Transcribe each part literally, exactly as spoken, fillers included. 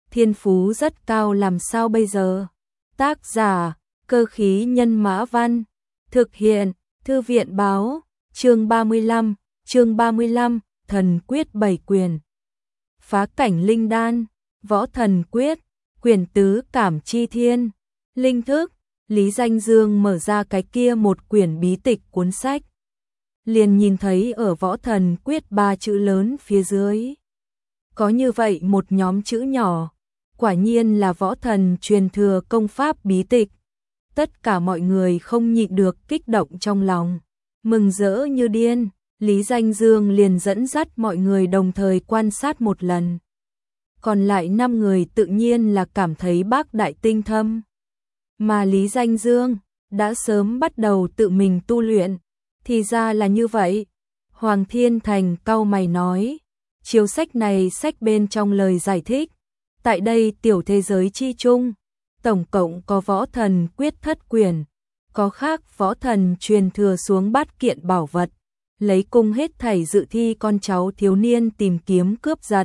thiên phú rất cao làm sao bây giờ? Tác giả, Cơ khí nhân mã văn, thực hiện, Thư viện báo, chương ba mươi lăm, chương ba mươi lăm, thần quyết bảy quyền. Phá cảnh linh đan, võ thần quyết, quyền tứ cảm chi thiên, linh thức. Lý Danh Dương mở ra cái kia một quyển bí tịch cuốn sách. Liền nhìn thấy ở võ thần quyết ba chữ lớn phía dưới. Có như vậy một nhóm chữ nhỏ, quả nhiên là võ thần truyền thừa công pháp bí tịch. Tất cả mọi người không nhịn được kích động trong lòng, mừng rỡ như điên. Lý Danh Dương liền dẫn dắt mọi người đồng thời quan sát một lần. Còn lại năm người tự nhiên là cảm thấy bác đại tinh thâm. Mà Lý Danh Dương đã sớm bắt đầu tự mình tu luyện, thì ra là như vậy. Hoàng Thiên Thành cau mày nói, chiếu sách này sách bên trong lời giải thích, tại đây tiểu thế giới chi chung, tổng cộng có võ thần quyết thất quyền, có khác võ thần truyền thừa xuống bát kiện bảo vật, lấy cung hết thảy dự thi con cháu thiếu niên tìm kiếm cướp giật.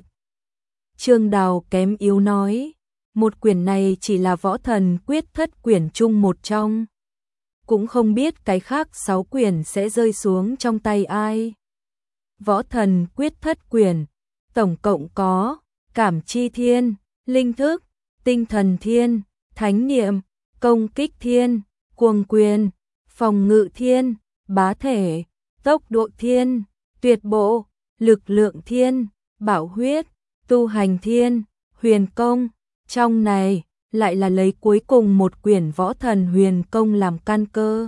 Trương Đào kém yếu nói, một quyển này chỉ là võ thần quyết thất quyển chung một trong, cũng không biết cái khác sáu quyển sẽ rơi xuống trong tay ai. Võ thần quyết thất quyển, tổng cộng có cảm chi thiên, linh thức, tinh thần thiên, thánh niệm, công kích thiên, cuồng quyền, phòng ngự thiên, bá thể, tốc độ thiên, tuyệt bộ, lực lượng thiên, bảo huyết, tu hành thiên, huyền công. Trong này lại là lấy cuối cùng một quyển võ thần huyền công làm căn cơ,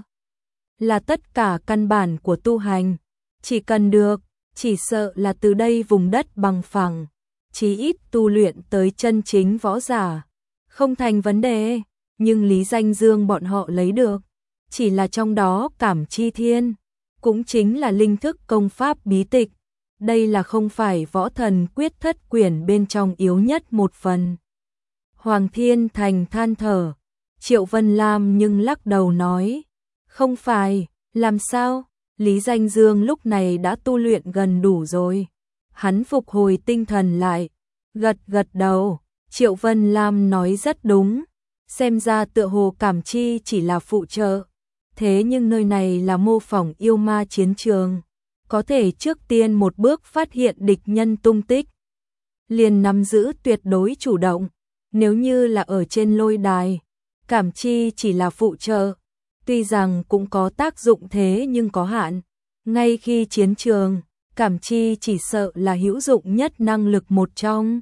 là tất cả căn bản của tu hành. Chỉ cần được, chỉ sợ là từ đây vùng đất bằng phẳng, chí ít tu luyện tới chân chính võ giả, không thành vấn đề. Nhưng Lý Danh Dương bọn họ lấy được, chỉ là trong đó cảm chi thiên, cũng chính là linh thức công pháp bí tịch. Đây là không phải võ thần quyết thất quyển bên trong yếu nhất một phần. Hoàng Thiên Thành than thở, Triệu Vân Lam nhưng lắc đầu nói, không phải, làm sao? Lý Danh Dương lúc này đã tu luyện gần đủ rồi. Hắn phục hồi tinh thần lại, gật gật đầu. Triệu Vân Lam nói rất đúng, xem ra tựa hồ cảm chi chỉ là phụ trợ. Thế nhưng nơi này là mô phỏng yêu ma chiến trường, có thể trước tiên một bước phát hiện địch nhân tung tích, liền nắm giữ tuyệt đối chủ động. Nếu như là ở trên lôi đài, cảm chi chỉ là phụ trợ, tuy rằng cũng có tác dụng thế nhưng có hạn. Ngay khi chiến trường, cảm chi chỉ sợ là hữu dụng nhất năng lực một trong.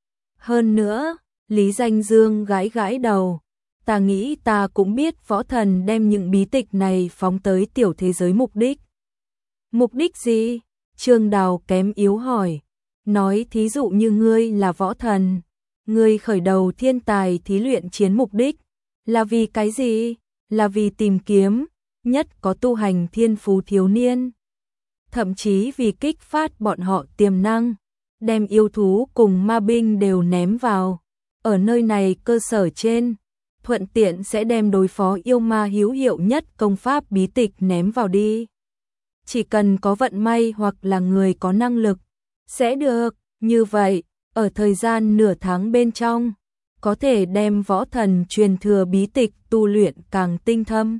Hơn nữa, Lý Danh Dương gãi gãi đầu, ta nghĩ ta cũng biết võ thần đem những bí tịch này phóng tới tiểu thế giới mục đích. Mục đích gì? Trương Đào kém yếu hỏi, nói thí dụ như ngươi là võ thần, ngươi khởi đầu thiên tài thí luyện chiến mục đích là vì cái gì? Là vì tìm kiếm nhất có tu hành thiên phú thiếu niên, thậm chí vì kích phát bọn họ tiềm năng, đem yêu thú cùng ma binh đều ném vào ở nơi này cơ sở trên, thuận tiện sẽ đem đối phó yêu ma hữu hiệu nhất công pháp bí tịch ném vào đi. Chỉ cần có vận may hoặc là người có năng lực sẽ được. Như vậy, ở thời gian nửa tháng bên trong, có thể đem võ thần truyền thừa bí tịch tu luyện càng tinh thâm.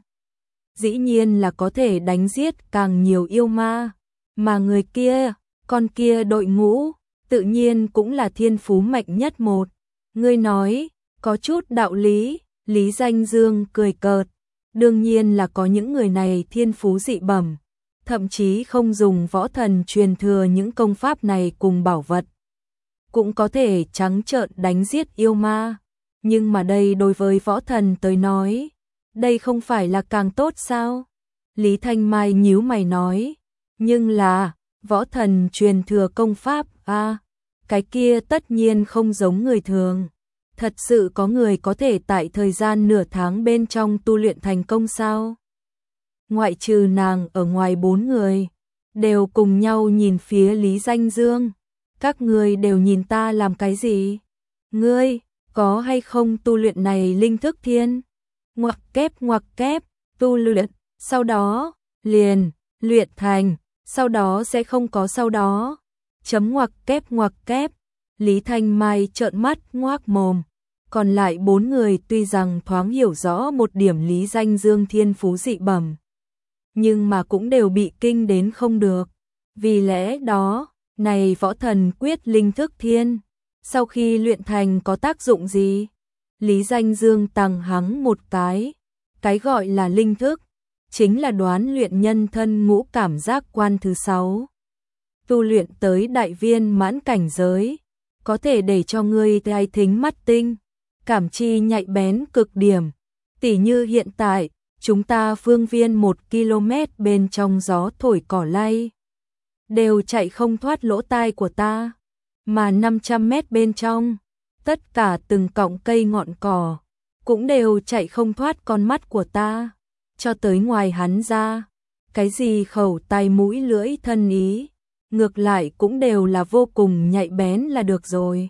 Dĩ nhiên là có thể đánh giết càng nhiều yêu ma, mà người kia, con kia đội ngũ, tự nhiên cũng là thiên phú mạnh nhất một. Ngươi nói, có chút đạo lý. Lý Danh Dương cười cợt, đương nhiên là có những người này thiên phú dị bẩm, thậm chí không dùng võ thần truyền thừa những công pháp này cùng bảo vật, cũng có thể trắng trợn đánh giết yêu ma. Nhưng mà đây đối với võ thần tới nói, đây không phải là càng tốt sao? Lý Thanh Mai nhíu mày nói, nhưng là, võ thần truyền thừa công pháp, a à, cái kia tất nhiên không giống người thường. Thật sự có người có thể tại thời gian nửa tháng bên trong tu luyện thành công sao? Ngoại trừ nàng ở ngoài bốn người, đều cùng nhau nhìn phía Lý Danh Dương. Các ngươi đều nhìn ta làm cái gì? Ngươi, có hay không tu luyện này linh thức thiên? Ngoặc kép ngoặc kép, tu luyện, sau đó, liền, luyện thành, sau đó sẽ không có sau đó. Chấm ngoặc kép ngoặc kép, Lý Thanh Mai trợn mắt ngoác mồm. Còn lại bốn người tuy rằng thoáng hiểu rõ một điểm Lý Danh Dương thiên phú dị bẩm, nhưng mà cũng đều bị kinh đến không được. Vì lẽ đó, này võ thần quyết linh thức thiên, sau khi luyện thành có tác dụng gì? Lý Danh Dương tằng hắng một cái. Cái gọi là linh thức, chính là đoán luyện nhân thân ngũ cảm giác quan thứ sáu. Tu luyện tới đại viên mãn cảnh giới, có thể để cho ngươi tai thính mắt tinh, cảm chi nhạy bén cực điểm. Tỉ như hiện tại, chúng ta phương viên một ki lô mét bên trong gió thổi cỏ lay, đều chạy không thoát lỗ tai của ta, mà năm trăm mét bên trong, tất cả từng cọng cây ngọn cỏ, cũng đều chạy không thoát con mắt của ta, cho tới ngoài hắn ra, cái gì khẩu tai mũi lưỡi thân ý, ngược lại cũng đều là vô cùng nhạy bén là được rồi.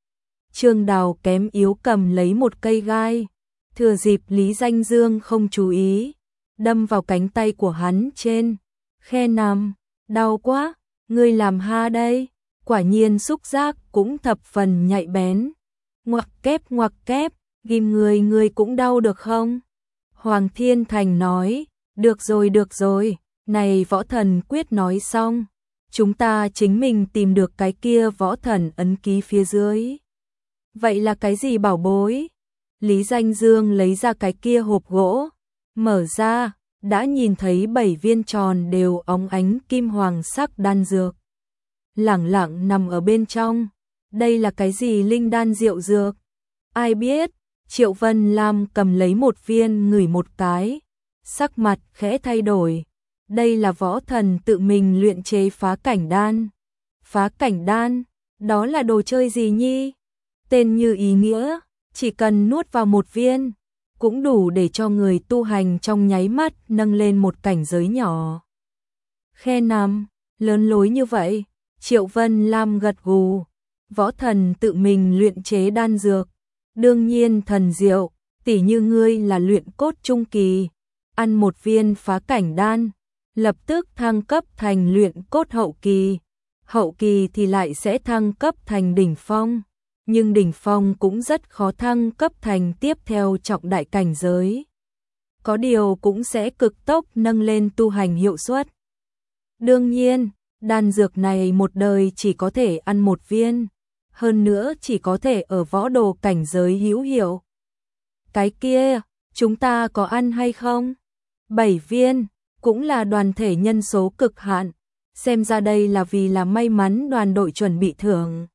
Trương Đào kém yếu cầm lấy một cây gai, thừa dịp Lý Danh Dương không chú ý, đâm vào cánh tay của hắn trên, khe nằm, đau quá, ngươi làm ha đây, quả nhiên xúc giác cũng thập phần nhạy bén. Ngoặc kép ngoặc kép, ghim người người cũng đau được không? Hoàng Thiên Thành nói, được rồi được rồi, này võ thần quyết nói xong, chúng ta chính mình tìm được cái kia võ thần ấn ký phía dưới. Vậy là cái gì bảo bối? Lý Danh Dương lấy ra cái kia hộp gỗ, mở ra, đã nhìn thấy bảy viên tròn đều óng ánh kim hoàng sắc đan dược. Lẳng lặng nằm ở bên trong, đây là cái gì linh đan diệu dược? Ai biết? Triệu Vân Lam cầm lấy một viên ngửi một cái, sắc mặt khẽ thay đổi. Đây là võ thần tự mình luyện chế phá cảnh đan. Phá cảnh đan, đó là đồ chơi gì nhi? Tên như ý nghĩa, chỉ cần nuốt vào một viên, cũng đủ để cho người tu hành trong nháy mắt nâng lên một cảnh giới nhỏ. Khe nằm, lớn lối như vậy, Triệu Vân Lam gật gù. Võ thần tự mình luyện chế đan dược, đương nhiên thần diệu, tỉ như ngươi là luyện cốt trung kỳ, ăn một viên phá cảnh đan, lập tức thăng cấp thành luyện cốt hậu kỳ, hậu kỳ thì lại sẽ thăng cấp thành đỉnh phong, nhưng đỉnh phong cũng rất khó thăng cấp thành tiếp theo trọng đại cảnh giới. Có điều cũng sẽ cực tốc nâng lên tu hành hiệu suất. Đương nhiên, đan dược này một đời chỉ có thể ăn một viên, hơn nữa chỉ có thể ở võ đồ cảnh giới hữu hiệu. Cái kia, chúng ta có ăn hay không? Bảy viên, cũng là đoàn thể nhân số cực hạn, xem ra đây là vì là may mắn đoàn đội chuẩn bị thưởng.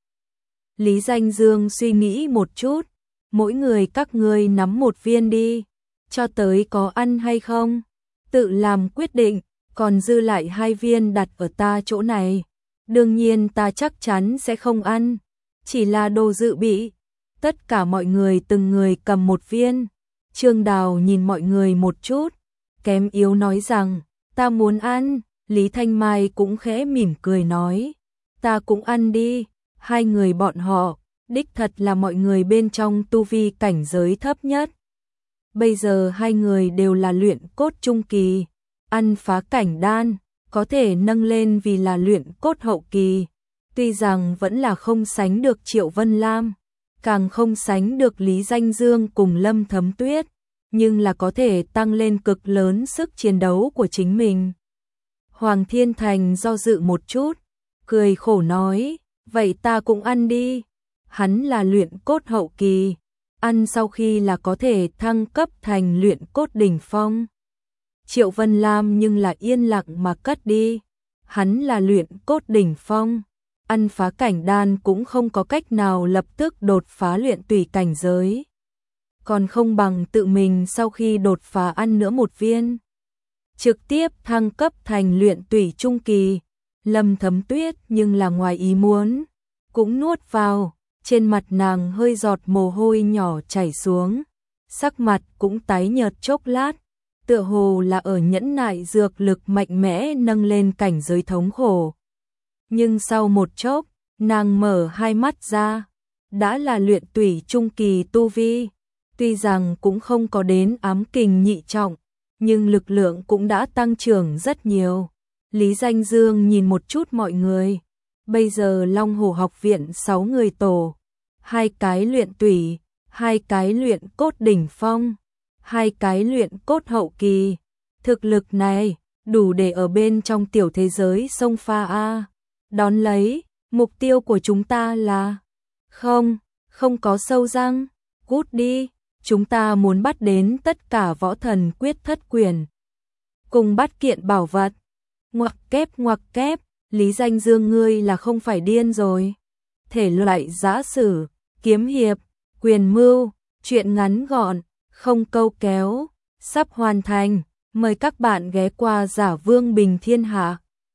Lý Danh Dương suy nghĩ một chút, mỗi người các ngươi nắm một viên đi, cho tới có ăn hay không, tự làm quyết định, còn dư lại hai viên đặt ở ta chỗ này. Đương nhiên ta chắc chắn sẽ không ăn, chỉ là đồ dự bị. Tất cả mọi người từng người cầm một viên. Trương Đào nhìn mọi người một chút, kém yếu nói rằng, ta muốn ăn. Lý Thanh Mai cũng khẽ mỉm cười nói, ta cũng ăn đi. Hai người bọn họ, đích thật là mọi người bên trong tu vi cảnh giới thấp nhất. Bây giờ hai người đều là luyện cốt trung kỳ, ăn phá cảnh đan, có thể nâng lên vì là luyện cốt hậu kỳ. Tuy rằng vẫn là không sánh được Triệu Vân Lam, càng không sánh được Lý Danh Dương cùng Lâm Thấm Tuyết, nhưng là có thể tăng lên cực lớn sức chiến đấu của chính mình. Hoàng Thiên Thành do dự một chút, cười khổ nói, vậy ta cũng ăn đi. Hắn là luyện cốt hậu kỳ, ăn sau khi là có thể thăng cấp thành luyện cốt đỉnh phong. Triệu Vân Lam nhưng là yên lặng mà cất đi. Hắn là luyện cốt đỉnh phong, ăn phá cảnh đan cũng không có cách nào lập tức đột phá luyện tùy cảnh giới. Còn không bằng tự mình sau khi đột phá ăn nữa một viên, trực tiếp thăng cấp thành luyện tùy trung kỳ. Lâm Thấm Tuyết nhưng là ngoài ý muốn, cũng nuốt vào, trên mặt nàng hơi giọt mồ hôi nhỏ chảy xuống, sắc mặt cũng tái nhợt chốc lát, tựa hồ là ở nhẫn nại dược lực mạnh mẽ nâng lên cảnh giới thống khổ. Nhưng sau một chốc, nàng mở hai mắt ra, đã là luyện tùy trung kỳ tu vi, tuy rằng cũng không có đến ám kình nhị trọng, nhưng lực lượng cũng đã tăng trưởng rất nhiều. Lý Danh Dương nhìn một chút mọi người, Bây giờ Long Hổ học viện sáu người tổ, hai cái luyện tủy, hai cái luyện cốt đỉnh phong, hai cái luyện cốt hậu kỳ. Thực lực này đủ để ở bên trong tiểu thế giới sông pha a. Đón lấy, mục tiêu của chúng ta là không, không có sâu răng, cút đi, chúng ta muốn bắt đến tất cả võ thần quyết thất quyền. Cùng bắt kiện bảo vật. Ngoặc kép ngoặc kép, Lý Danh Dương ngươi là không phải điên rồi. Thể loại giã sử, kiếm hiệp, quyền mưu, truyện ngắn gọn, không câu kéo, sắp hoàn thành. Mời các bạn ghé qua Giả Vương Bình Thiên Hạ.